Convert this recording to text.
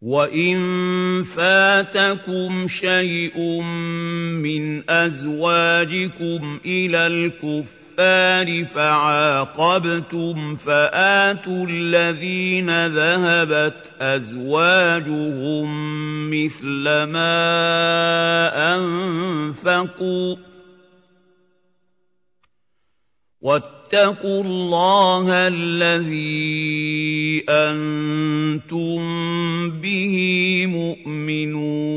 وَإِن فَاتَكُمْ شَيْءٌ مِّنْ أَزْوَاجِكُمْ إِلَى الْكُفَّارِ فَعَاقَبْتُمْ فَآتُوا الَّذِينَ ذَهَبَتْ أَزْوَاجُهُم مِّثْلَ مَا أَنفَقُوا ۚ وَاتَّقُوا اللَّهَ الَّذِي أَنتُم بِهِ مُؤْمِنُونَ